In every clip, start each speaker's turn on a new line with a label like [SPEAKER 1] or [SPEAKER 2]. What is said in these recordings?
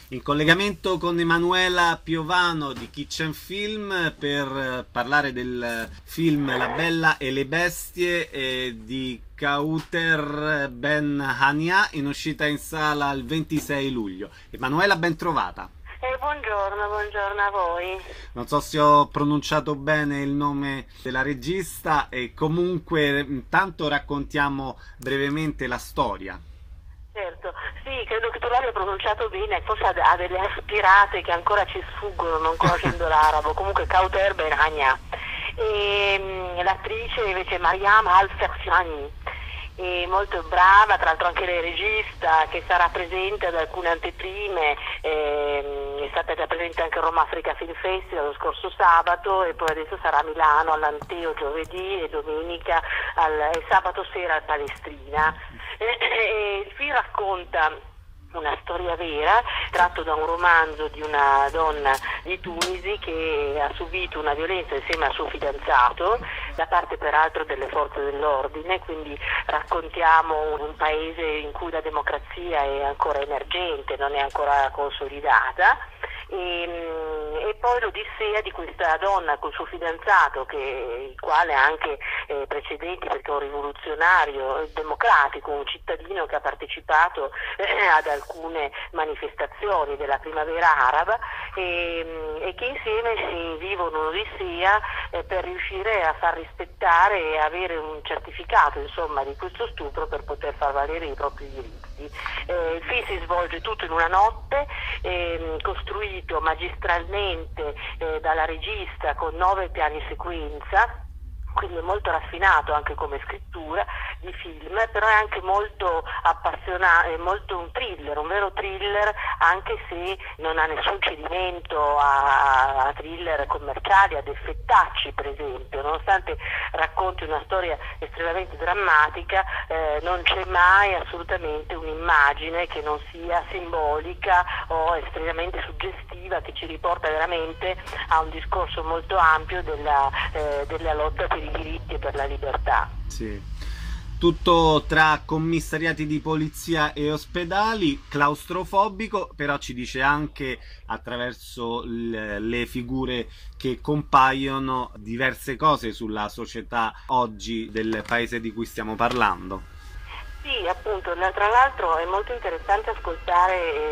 [SPEAKER 1] In collegamento con Emanuela Piovano di Kitchen Film per parlare del film La Bella e le Bestie di Kauter Ben Hania, in uscita in sala il 26 luglio. Emanuela, ben trovata.
[SPEAKER 2] Buongiorno a voi.
[SPEAKER 1] Non so se ho pronunciato bene il nome della regista e comunque intanto raccontiamo brevemente la storia.
[SPEAKER 2] Certo, sì, credo che tu l'abbia pronunciato bene, forse ha delle aspirate che ancora ci sfuggono non conoscendo l'arabo, comunque Kauter Benhania. L'attrice invece è Mariam Al-Fersiani, molto brava, tra l'altro anche lei è regista, che sarà presente ad alcune anteprime, è stata già presente anche a Roma Africa Film Festival lo scorso sabato e poi adesso sarà a Milano all'Anteo giovedì e domenica e sabato sera al Palestrina. Il film racconta una storia vera, tratto da un romanzo di una donna di Tunisi che ha subito una violenza insieme al suo fidanzato, da parte peraltro delle forze dell'ordine, quindi raccontiamo un paese in cui la democrazia è ancora emergente, non è ancora consolidata. E poi l'odissea di questa donna col suo fidanzato, il quale ha anche precedenti perché è un rivoluzionario democratico, un cittadino che ha partecipato ad alcune manifestazioni della primavera araba e che insieme si vivono un'odissea per riuscire a far rispettare e avere un certificato insomma di questo stupro per poter far valere i propri diritti. Il film si svolge tutto in una notte, costruito magistralmente dalla regista con 9 piani sequenza, quindi è molto raffinato anche come scrittura di film, però è anche molto appassionato, è molto un thriller, un vero thriller, anche se non ha nessun cedimento a thriller commerciali, ad effettacci per esempio, nonostante racconti una storia estremamente drammatica, non c'è mai assolutamente un'immagine che non sia simbolica o estremamente suggestiva, che ci riporta veramente a un discorso molto ampio della lotta per i diritti e per la libertà.
[SPEAKER 1] Sì. Tutto tra commissariati di polizia e ospedali, claustrofobico, però ci dice anche attraverso le figure che compaiono diverse cose sulla società oggi del paese di cui stiamo parlando.
[SPEAKER 2] Sì, appunto, tra l'altro è molto interessante ascoltare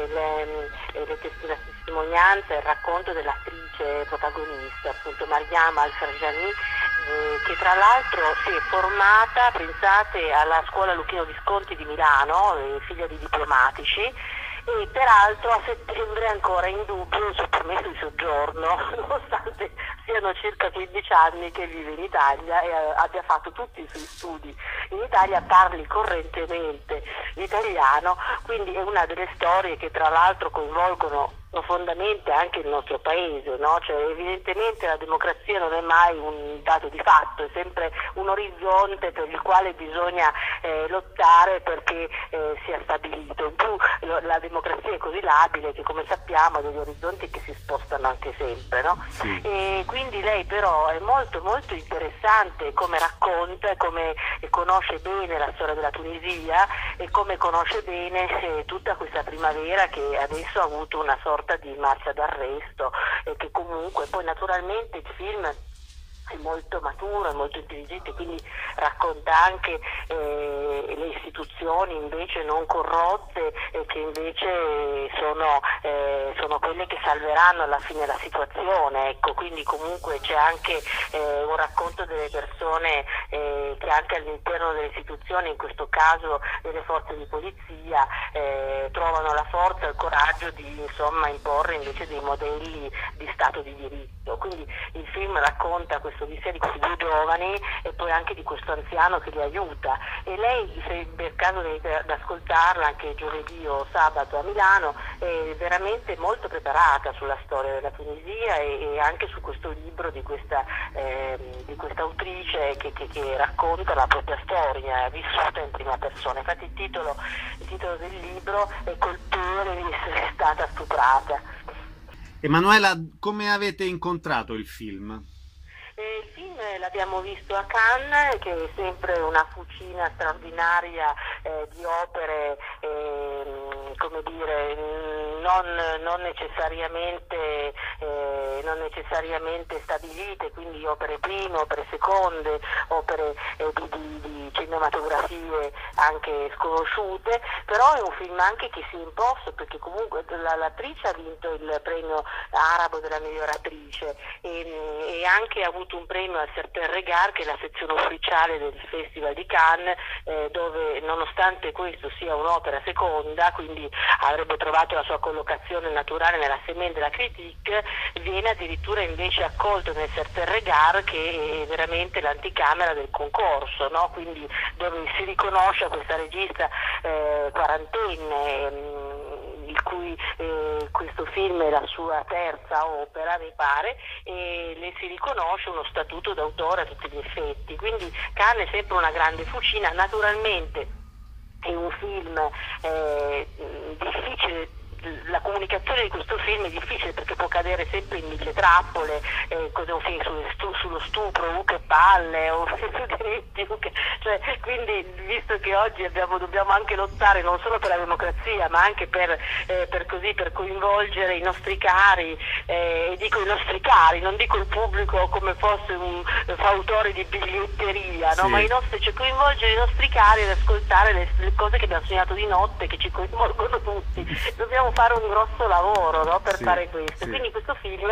[SPEAKER 2] la testimonianza e il racconto dell'attrice protagonista, appunto Mariam Al-Farjani, che tra l'altro si è formata, pensate, alla scuola Luchino Visconti di Milano, figlia di diplomatici, e peraltro a settembre è ancora in dubbio il suo permesso di soggiorno, nonostante siano circa 15 anni che vive in Italia e abbia fatto tutti i suoi studi in Italia, parli correntemente l'italiano, quindi è una delle storie che tra l'altro coinvolgono profondamente anche il nostro paese, no? Cioè, evidentemente la democrazia non è mai un dato di fatto, è sempre un orizzonte per il quale bisogna lottare perché sia stabilito. In più la democrazia è così labile che, come sappiamo, ha degli orizzonti che si spostano anche sempre, no?
[SPEAKER 1] Sì.
[SPEAKER 2] E quindi lei però è molto molto interessante come racconta e come conosce bene la storia della Tunisia e come conosce bene tutta questa primavera che adesso ha avuto una sorta di marcia d'arresto e che comunque poi naturalmente il film è molto maturo, è molto intelligente, quindi racconta anche le istituzioni invece non corrotte che invece sono quelle che salveranno alla fine la situazione, ecco, quindi comunque c'è anche un racconto delle persone che anche all'interno delle istituzioni, in questo caso delle forze di polizia, trovano la forza e il coraggio di insomma imporre invece dei modelli di Stato di diritto. Quindi il film racconta questo odissea di questi 2 giovani e poi anche di questo anziano che li aiuta, e lei, se per caso venite ad ascoltarla anche giovedì o sabato a Milano, è veramente molto preparata sulla storia della Tunisia e anche su questo libro di questa autrice che racconta la propria storia vissuta in prima persona. Infatti il titolo del libro è Colpevole di essere stata stuprata.
[SPEAKER 1] Emanuela, come avete incontrato il film?
[SPEAKER 2] Il film l'abbiamo visto a Cannes, che è sempre una fucina straordinaria di opere come dire, non necessariamente stabilite, quindi opere prime, opere seconde, opere di cinematografie anche sconosciute, però è un film anche che si è imposto, perché comunque l'attrice ha vinto il premio arabo della miglior attrice e anche ha avuto un premio al Serpent Regard, che è la sezione ufficiale del Festival di Cannes, dove nonostante questo sia un'opera seconda, quindi avrebbe trovato la sua collocazione naturale nella semaine della critique, viene addirittura invece accolto nel Serpent Regard, che è veramente l'anticamera del concorso, no? Quindi dove si riconosce a questa regista quarantenne, il cui questo film è la sua terza opera, mi pare, e le si riconosce uno statuto d'autore a tutti gli effetti. Quindi Cannes è sempre una grande fucina. Naturalmente è un film difficile. La comunicazione di questo film è difficile perché può cadere sempre in mille trappole, cos'è un film sullo stupro, che palle, o diritti, cioè, quindi visto che oggi dobbiamo anche lottare non solo per la democrazia ma anche per coinvolgere i nostri cari, e dico i nostri cari, non dico il pubblico come fosse un fautore di biglietteria, no?
[SPEAKER 1] Sì.
[SPEAKER 2] Ma cioè coinvolgere i nostri cari ad ascoltare le cose che abbiamo sognato di notte, che ci coinvolgono tutti. Dobbiamo fare un grosso lavoro, no, per fare questo. Quindi questo film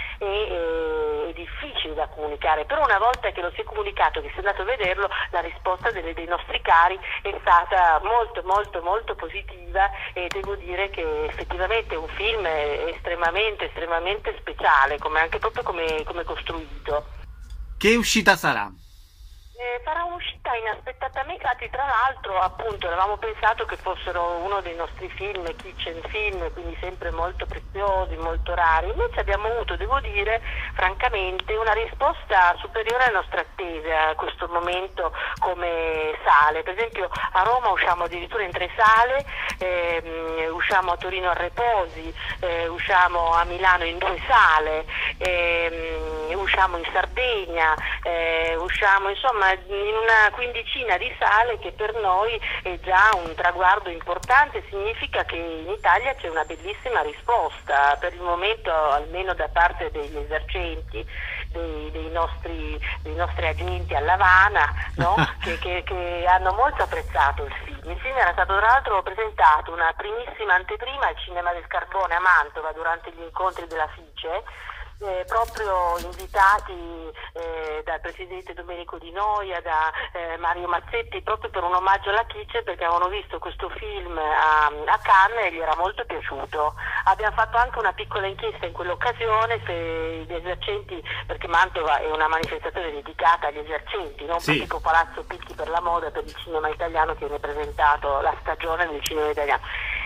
[SPEAKER 2] è difficile da comunicare, però una volta che lo si è comunicato, che si è andato a vederlo, la risposta dei nostri cari è stata molto molto molto positiva, e devo dire che effettivamente è un film estremamente speciale, anche proprio come costruito.
[SPEAKER 1] Che uscita sarà?
[SPEAKER 2] Sarà un'uscita inaspettatamente, tra l'altro appunto avevamo pensato che fossero uno dei nostri film, kitchen film, quindi sempre molto preziosi, molto rari, invece abbiamo avuto, devo dire francamente, una risposta superiore alle nostre attese a questo momento come sale. Per esempio a Roma usciamo addirittura in 3 sale, usciamo a Torino al Reposi, usciamo a Milano in 2 sale, usciamo in Sardegna, usciamo insomma in una quindicina di sale, che per noi è già un traguardo importante. Significa che in Italia c'è una bellissima risposta, per il momento almeno da parte degli esercenti, dei nostri agenti all'Havana, no? che hanno molto apprezzato il film. Il film era stato tra l'altro presentato una primissima anteprima al Cinema del Carbone a Mantova durante gli incontri della FICE, proprio invitati dal presidente Domenico Di Noia, da Mario Mazzetti, proprio per un omaggio alla Kitchen, perché avevano visto questo film a Cannes e gli era molto piaciuto. Abbiamo fatto anche una piccola inchiesta in quell'occasione se gli esercenti, perché Mantova è una manifestazione dedicata agli esercenti, non
[SPEAKER 1] Sì.
[SPEAKER 2] tipo Palazzo Picchi per la moda, per il cinema italiano, che viene presentato la stagione del cinema italiano.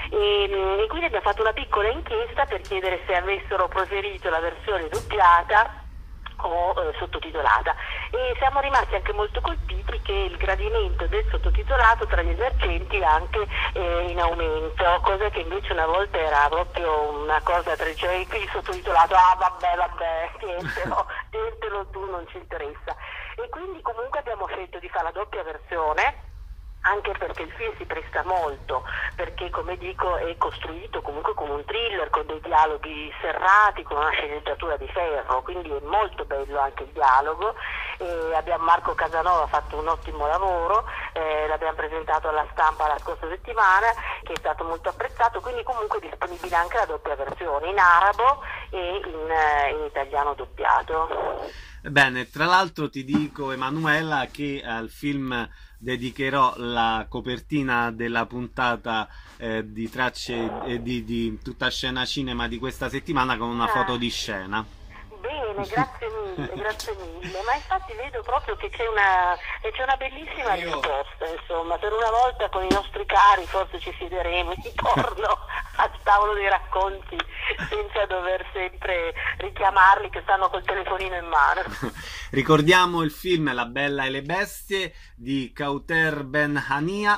[SPEAKER 2] E quindi abbiamo fatto una piccola inchiesta per chiedere se avessero preferito la versione doppiata o sottotitolata, e siamo rimasti anche molto colpiti che il gradimento del sottotitolato tra gli esercenti è anche in aumento, cosa che invece una volta era proprio una cosa, cioè il sottotitolato, vabbè, tientelo tu, non ci interessa. E quindi comunque abbiamo scelto di fare la doppia versione, anche perché il film si presta molto, perché come dico è costruito comunque come un thriller, con dei dialoghi serrati, con una sceneggiatura di ferro, quindi è molto bello anche il dialogo. Marco Casanova ha fatto un ottimo lavoro, l'abbiamo presentato alla stampa la scorsa settimana, che è stato molto apprezzato, quindi comunque è disponibile anche la doppia versione in arabo e in italiano doppiato.
[SPEAKER 1] Bene, tra l'altro ti dico, Emanuela, che al film dedicherò la copertina della puntata di tracce di tutta scena cinema di questa settimana, con una foto di scena.
[SPEAKER 2] Bene, grazie mille, ma infatti vedo proprio che c'è una bellissima risposta, insomma, per una volta con i nostri cari forse ci siederemo intorno al tavolo dei racconti senza dover sempre richiamarli che stanno col telefonino in mano.
[SPEAKER 1] Ricordiamo il film La Bella e le Bestie di Kauter Ben Hania,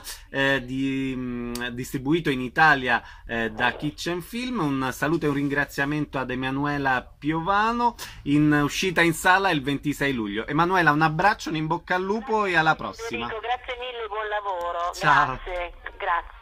[SPEAKER 1] distribuito in Italia da Kitchen Film. Un saluto e un ringraziamento ad Emanuela Piovano, in uscita in sala il 26 luglio. Emanuela, un abbraccio, un in bocca al lupo e alla prossima.
[SPEAKER 2] Grazie mille, buon lavoro.
[SPEAKER 1] Ciao.
[SPEAKER 2] Grazie.